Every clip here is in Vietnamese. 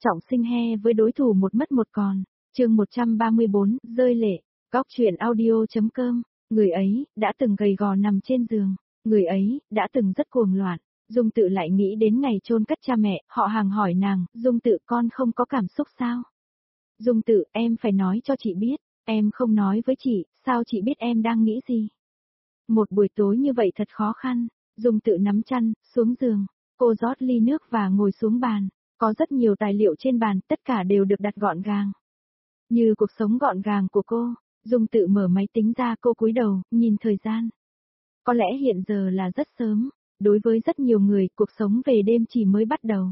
Trọng Sinh he với đối thủ một mất một còn. Chương 134, rơi lệ. Góc truyện audio.com. Người ấy đã từng gầy gò nằm trên giường, người ấy đã từng rất cuồng loạn. Dung Tự lại nghĩ đến ngày chôn cất cha mẹ, họ hàng hỏi nàng, Dung Tự con không có cảm xúc sao? Dung Tự, em phải nói cho chị biết, em không nói với chị, sao chị biết em đang nghĩ gì? Một buổi tối như vậy thật khó khăn. Dung Tự nắm chăn, xuống giường, cô rót ly nước và ngồi xuống bàn. Có rất nhiều tài liệu trên bàn, tất cả đều được đặt gọn gàng. Như cuộc sống gọn gàng của cô. Dung Tự mở máy tính ra, cô cúi đầu, nhìn thời gian. Có lẽ hiện giờ là rất sớm, đối với rất nhiều người, cuộc sống về đêm chỉ mới bắt đầu.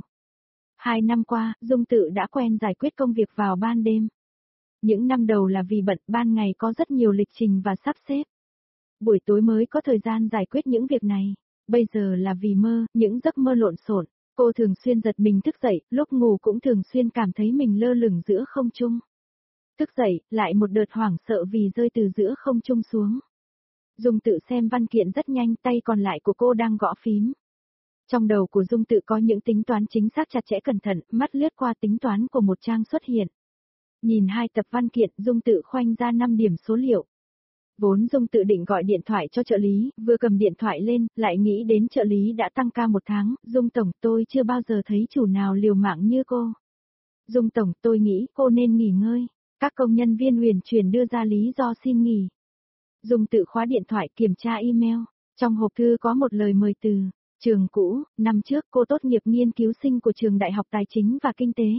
2 năm qua, Dung Tự đã quen giải quyết công việc vào ban đêm. Những năm đầu là vì bận, ban ngày có rất nhiều lịch trình và sắp xếp. Buổi tối mới có thời gian giải quyết những việc này. Bây giờ là vì mơ, những giấc mơ lộn xộn. Cô thường xuyên giật mình thức dậy, lúc ngủ cũng thường xuyên cảm thấy mình lơ lửng giữa không trung. Thức dậy, lại một đợt hoảng sợ vì rơi từ giữa không trung xuống. Dung Tự xem văn kiện rất nhanh, tay còn lại của cô đang gõ phím. Trong đầu của Dung Tự có những tính toán chính xác chặt chẽ cẩn thận, mắt lướt qua tính toán của một trang xuất hiện. Nhìn 2 tập văn kiện, Dung Tự khoanh ra 5 điểm số liệu. Vốn Dung Tự định gọi điện thoại cho trợ lý, vừa cầm điện thoại lên, lại nghĩ đến trợ lý đã tăng ca 1 tháng, Dung Tổng, tôi chưa bao giờ thấy chủ nào liều mạng như cô. Dung Tổng, tôi nghĩ cô nên nghỉ ngơi. Các công nhân viên huyền chuyển đưa ra lý do xin nghỉ. Dung Tự khóa điện thoại kiểm tra email. Trong hộp thư có một lời mời từ trường cũ, năm trước cô tốt nghiệp nghiên cứu sinh của trường Đại học Tài chính và Kinh tế.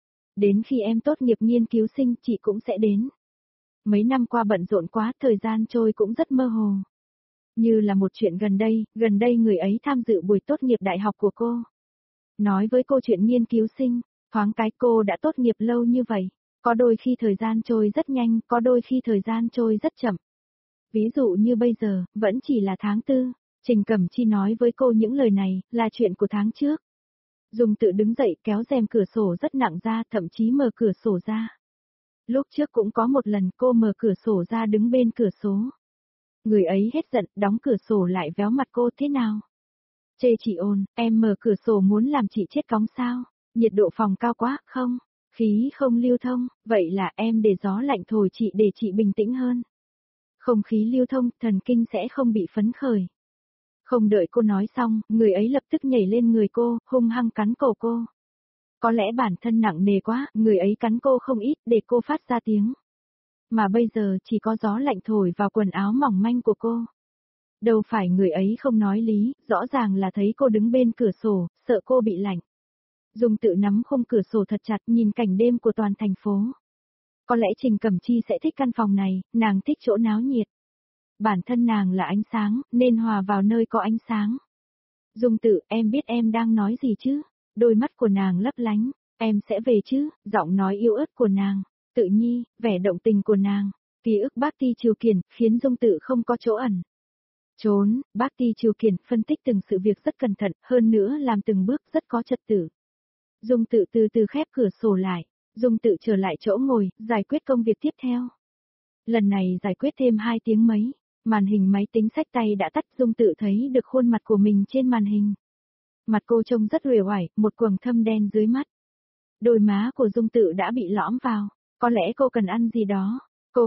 Đến khi em tốt nghiệp nghiên cứu sinh, chị cũng sẽ đến. Mấy năm qua bận rộn quá, thời gian trôi cũng rất mơ hồ. Như là một chuyện gần đây người ấy tham dự buổi tốt nghiệp đại học của cô. Nói với cô chuyện nghiên cứu sinh, thoáng cái cô đã tốt nghiệp lâu như vậy. Có đôi khi thời gian trôi rất nhanh, có đôi khi thời gian trôi rất chậm. Ví dụ như bây giờ, vẫn chỉ là tháng 4, Trình Cẩm Chi nói với cô những lời này, là chuyện của tháng trước. Dung Tự đứng dậy kéo rèm cửa sổ rất nặng ra, thậm chí mở cửa sổ ra. Lúc trước cũng có một lần cô mở cửa sổ ra đứng bên cửa sổ. Người ấy hết giận, đóng cửa sổ lại véo mặt cô, thế nào? Chê chị ồn, em mở cửa sổ muốn làm chị chết cóng sao? Nhiệt độ phòng cao quá, không? Khí không lưu thông, vậy là em để gió lạnh thổi chị để chị bình tĩnh hơn. Không khí lưu thông, thần kinh sẽ không bị phấn khởi. Không đợi cô nói xong, người ấy lập tức nhảy lên người cô, hung hăng cắn cổ cô. Có lẽ bản thân nặng nề quá, người ấy cắn cô không ít để cô phát ra tiếng. Mà bây giờ chỉ có gió lạnh thổi vào quần áo mỏng manh của cô. Đâu phải người ấy không nói lý, rõ ràng là thấy cô đứng bên cửa sổ, sợ cô bị lạnh. Dung Tự nắm khung cửa sổ thật chặt nhìn cảnh đêm của toàn thành phố. Có lẽ Trình Cẩm Chi sẽ thích căn phòng này, nàng thích chỗ náo nhiệt. Bản thân nàng là ánh sáng, nên hòa vào nơi có ánh sáng. Dung Tự, em biết em đang nói gì chứ? Đôi mắt của nàng lấp lánh, em sẽ về chứ? Giọng nói yếu ớt của nàng, Tự nhi, vẻ động tình của nàng, ký ức Bác Ti Triều Kiền, khiến Dung Tự không có chỗ ẩn. Trốn, Bác Ti Triều Kiền phân tích từng sự việc rất cẩn thận, hơn nữa làm từng bước rất có trật tự. Dung Tự từ từ khép cửa sổ lại, Dung Tự trở lại chỗ ngồi, giải quyết công việc tiếp theo. Lần này giải quyết thêm 2 tiếng mấy, màn hình máy tính xách tay đã tắt, Dung Tự thấy được khuôn mặt của mình trên màn hình. Mặt cô trông rất uể oải, một quầng thâm đen dưới mắt. Đôi má của Dung Tự đã bị lõm vào, có lẽ cô cần ăn gì đó,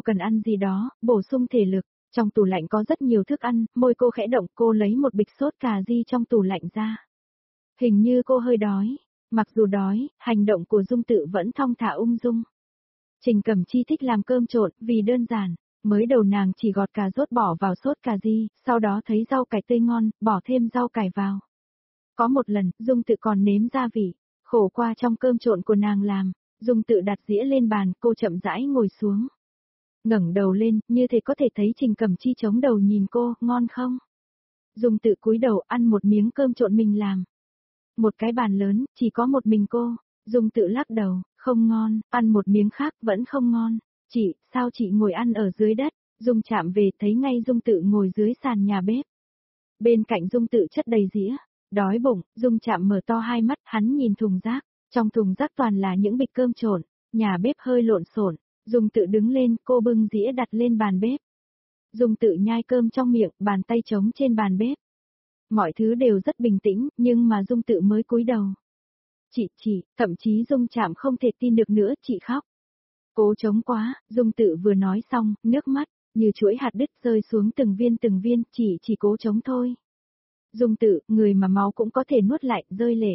bổ sung thể lực. Trong tủ lạnh có rất nhiều thức ăn, môi cô khẽ động, cô lấy một bịch sốt cà ri trong tủ lạnh ra. Hình như cô hơi đói. Mặc dù đói, hành động của Dung Tự vẫn thong thả ung dung. Trình Cẩm Chi thích làm cơm trộn, vì đơn giản. Mới đầu nàng chỉ gọt cà rốt bỏ vào sốt cà ri, sau đó thấy rau cải tươi ngon, bỏ thêm rau cải vào. Có một lần, Dung Tự còn nếm gia vị, khổ qua trong cơm trộn của nàng làm. Dung Tự đặt dĩa lên bàn, cô chậm rãi ngồi xuống. Ngẩng đầu lên, như thể có thể thấy Trình Cẩm Chi chống đầu nhìn cô, ngon không? Dung Tự cúi đầu ăn một miếng cơm trộn mình làm. Một cái bàn lớn, chỉ có một mình cô. Dung Tự lắc đầu, không ngon, ăn một miếng khác vẫn không ngon. Chị, sao chị ngồi ăn ở dưới đất? Dung chạm về thấy ngay Dung Tự ngồi dưới sàn nhà bếp. Bên cạnh Dung Tự chất đầy dĩa. Đói bụng, Dung chạm mở to hai mắt, hắn nhìn thùng rác. Trong thùng rác toàn là những bịch cơm trộn. Nhà bếp hơi lộn xộn. Dung Tự đứng lên, cô bưng dĩa đặt lên bàn bếp. Dung Tự nhai cơm trong miệng, bàn tay trống trên bàn bếp. Mọi thứ đều rất bình tĩnh, nhưng mà Dung Tự mới cúi đầu. Chị, thậm chí Dung Trạm không thể tin được nữa, chị khóc. Cố chống quá, Dung Tự vừa nói xong, nước mắt, như chuỗi hạt đứt rơi xuống từng viên, chỉ cố chống thôi. Dung Tự, người mà máu cũng có thể nuốt lại, rơi lệ.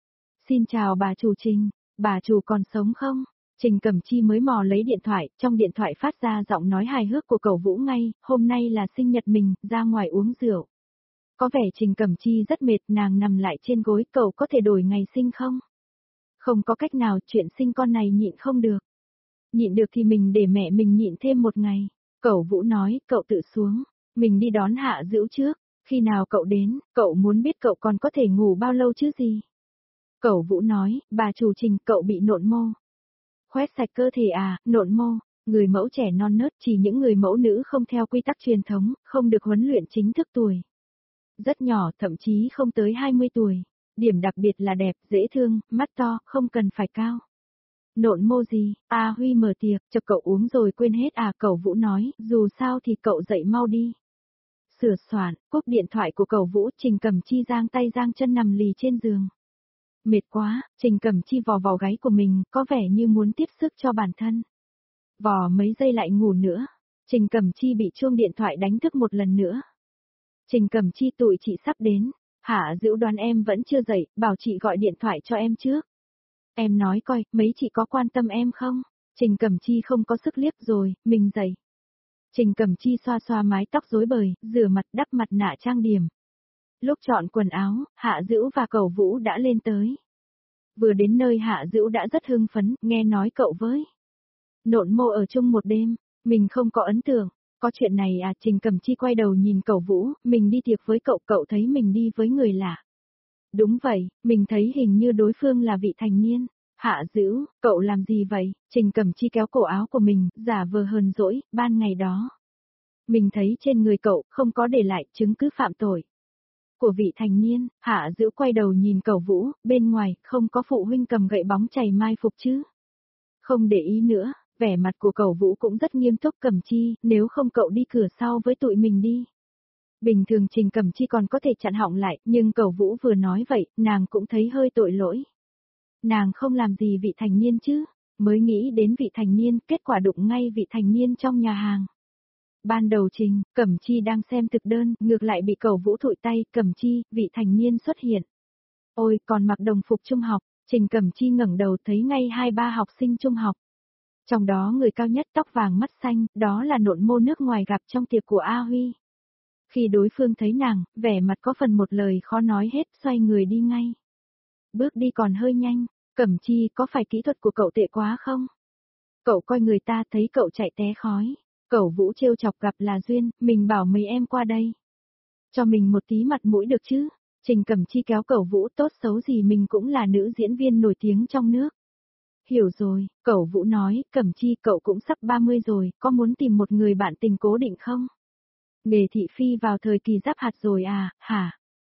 Xin chào bà chủ Trình, bà chủ còn sống không? Trình Cẩm Chi mới mò lấy điện thoại, trong điện thoại phát ra giọng nói hài hước của cậu Vũ ngay, hôm nay là sinh nhật mình, ra ngoài uống rượu. Có vẻ Trình Cẩm Chi rất mệt, nàng nằm lại trên gối, cậu có thể đổi ngày sinh không? Không có cách nào, chuyện sinh con này nhịn không được. Nhịn được thì mình để mẹ mình nhịn thêm một ngày. Cậu Vũ nói, cậu tự xuống, mình đi đón Hạ Dữu trước, khi nào cậu đến, cậu muốn biết cậu còn có thể ngủ bao lâu chứ gì? Cậu Vũ nói, bà chủ Trình, cậu bị nộn mô. Khoét sạch cơ thể à, nộn mô, người mẫu trẻ non nớt, chỉ những người mẫu nữ không theo quy tắc truyền thống, không được huấn luyện chính thức tuổi. Rất nhỏ, thậm chí không tới 20 tuổi. Điểm đặc biệt là đẹp, dễ thương, mắt to, không cần phải cao. Nộn mô gì, Huy mở tiệc, cho cậu uống rồi quên hết à, cậu Vũ nói, dù sao thì cậu dậy mau đi. Sửa soạn, cúp điện thoại của cậu Vũ, Trình Cẩm Chi giang tay giang chân nằm lì trên giường. Mệt quá, Trình Cẩm Chi vò vào gáy của mình, có vẻ như muốn tiếp sức cho bản thân. Vò mấy giây lại ngủ nữa. Trình Cẩm Chi bị chuông điện thoại đánh thức một lần nữa. Trình Cẩm Chi, tụi chị sắp đến. Hạ Dữu đoán em vẫn chưa dậy, bảo chị gọi điện thoại cho em trước. Em nói coi, mấy chị có quan tâm em không? Trình Cẩm Chi không có sức liếc rồi, mình dậy. Trình Cẩm Chi xoa xoa mái tóc rối bời, rửa mặt, đắp mặt nạ trang điểm. Lúc chọn quần áo, Hạ Dữu và cậu Vũ đã lên tới. Vừa đến nơi Hạ Dữu đã rất hưng phấn, nghe nói cậu với nộn mô ở chung một đêm, mình không có ấn tượng. Có chuyện này à, Trình Cẩm Chi quay đầu nhìn cậu Vũ, mình đi tiệc với cậu, cậu thấy mình đi với người lạ. Đúng vậy, mình thấy hình như đối phương là vị thành niên. Hạ Dữu, cậu làm gì vậy? Trình Cẩm Chi kéo cổ áo của mình, giả vờ hờn dỗi, ban ngày đó. Mình thấy trên người cậu không có để lại chứng cứ phạm tội. Của vị thành niên, Hạ Dữu quay đầu nhìn cậu Vũ, bên ngoài không có phụ huynh cầm gậy bóng chày mai phục chứ. Không để ý nữa, vẻ mặt của cậu Vũ cũng rất nghiêm túc. Cẩm Chi, nếu không cậu đi cửa sau với tụi mình đi. Bình thường Trình Cẩm Chi còn có thể chặn họng lại, nhưng cậu Vũ vừa nói vậy, nàng cũng thấy hơi tội lỗi. Nàng không làm gì vị thành niên chứ, mới nghĩ đến vị thành niên, kết quả đụng ngay vị thành niên trong nhà hàng. Ban đầu Trình Cẩm Chi đang xem thực đơn, ngược lại bị cậu Vũ thụi tay, Cẩm Chi, vị thành niên xuất hiện. Ôi, còn mặc đồng phục trung học, Trình Cẩm Chi ngẩng đầu thấy ngay 2-3 học sinh trung học. Trong đó người cao nhất tóc vàng mắt xanh, đó là nộn mô nước ngoài gặp trong tiệc của A Huy. Khi đối phương thấy nàng, vẻ mặt có phần một lời khó nói hết, xoay người đi ngay. Bước đi còn hơi nhanh, Cẩm Chi, có phải kỹ thuật của cậu tệ quá không? Cậu coi người ta thấy cậu chạy té khói. Cậu Vũ trêu chọc, gặp là duyên, mình bảo mấy em qua đây. Cho mình một tí mặt mũi được chứ? Trình Cẩm Chi kéo cậu Vũ, tốt xấu gì mình cũng là nữ diễn viên nổi tiếng trong nước. Hiểu rồi, cậu Vũ nói, Cẩm Chi, cậu cũng sắp 30 rồi, có muốn tìm một người bạn tình cố định không? Nghề thị phi vào thời kỳ giáp hạt rồi à, hả?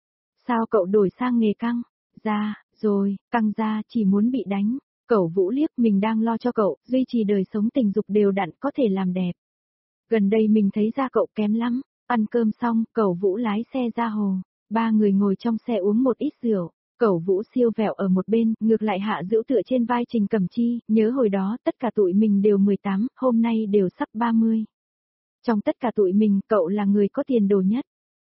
Sao cậu đổi sang nghề căng? Ra, rồi, căng ra, chỉ muốn bị đánh. Cậu Vũ liếc, mình đang lo cho cậu, duy trì đời sống tình dục đều đặn, có thể làm đẹp. Gần đây mình thấy da cậu kém lắm. Ăn cơm xong, cậu Vũ lái xe ra hồ. Ba người ngồi trong xe uống một ít rượu. Cậu Vũ siêu vẹo ở một bên, ngược lại Hạ Dữu tựa trên vai Trình Cẩm Chi, nhớ hồi đó tất cả tụi mình đều 18, hôm nay đều sắp 30. Trong tất cả tụi mình, cậu là người có tiền đồ nhất.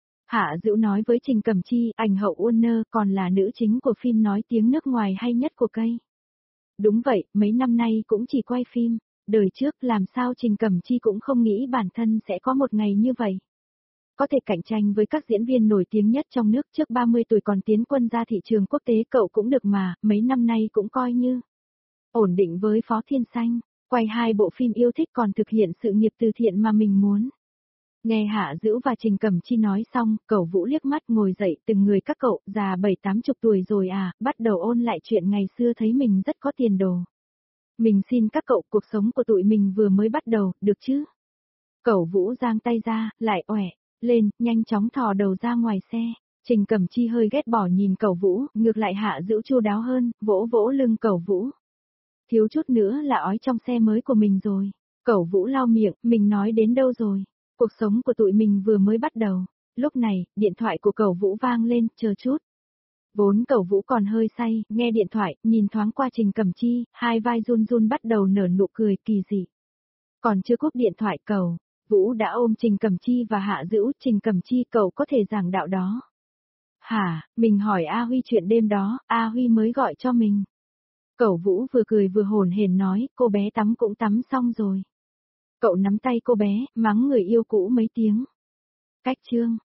Hạ Dữu nói với Trình Cẩm Chi, ảnh hậu Warner còn là nữ chính của phim nói tiếng nước ngoài hay nhất của cây. Đúng vậy, mấy năm nay cũng chỉ quay phim. Đời trước làm sao Trình Cẩm Chi cũng không nghĩ bản thân sẽ có một ngày như vậy. Có thể cạnh tranh với các diễn viên nổi tiếng nhất trong nước, trước 30 tuổi còn tiến quân ra thị trường quốc tế, cậu cũng được mà, mấy năm nay cũng coi như ổn định với Phó Thiên Xanh, quay 2 bộ phim yêu thích còn thực hiện sự nghiệp từ thiện mà mình muốn. Nghe Hạ Dữu và Trình Cẩm Chi nói xong, cậu Vũ liếc mắt ngồi dậy, từng người các cậu, già 7-80 tuổi rồi à, bắt đầu ôn lại chuyện ngày xưa thấy mình rất có tiền đồ. Mình xin các cậu, cuộc sống của tụi mình vừa mới bắt đầu, được chứ? Cậu Vũ giang tay ra, lại oẻ lên, nhanh chóng thò đầu ra ngoài xe. Trình Cẩm Chi hơi ghét bỏ nhìn cậu Vũ, ngược lại Hạ Dữu chu đáo hơn, vỗ vỗ lưng cậu Vũ. Thiếu chút nữa là ói trong xe mới của mình rồi. Cậu Vũ lau miệng, mình nói đến đâu rồi? Cuộc sống của tụi mình vừa mới bắt đầu. Lúc này, điện thoại của cậu Vũ vang lên, chờ chút. Vốn Cẩu Vũ còn hơi say, nghe điện thoại, nhìn thoáng qua Trình Cẩm Chi, hai vai run run bắt đầu nở nụ cười kỳ dị. Còn chưa cúp điện thoại Cẩu Vũ đã ôm Trình Cẩm Chi và hạ giữ Trình Cẩm Chi, cậu có thể giảng đạo đó. Hả, mình hỏi A Huy chuyện đêm đó, A Huy mới gọi cho mình. Cẩu Vũ vừa cười vừa hổn hển nói, cô bé tắm cũng tắm xong rồi. Cậu nắm tay cô bé, mắng người yêu cũ mấy tiếng. Cách chương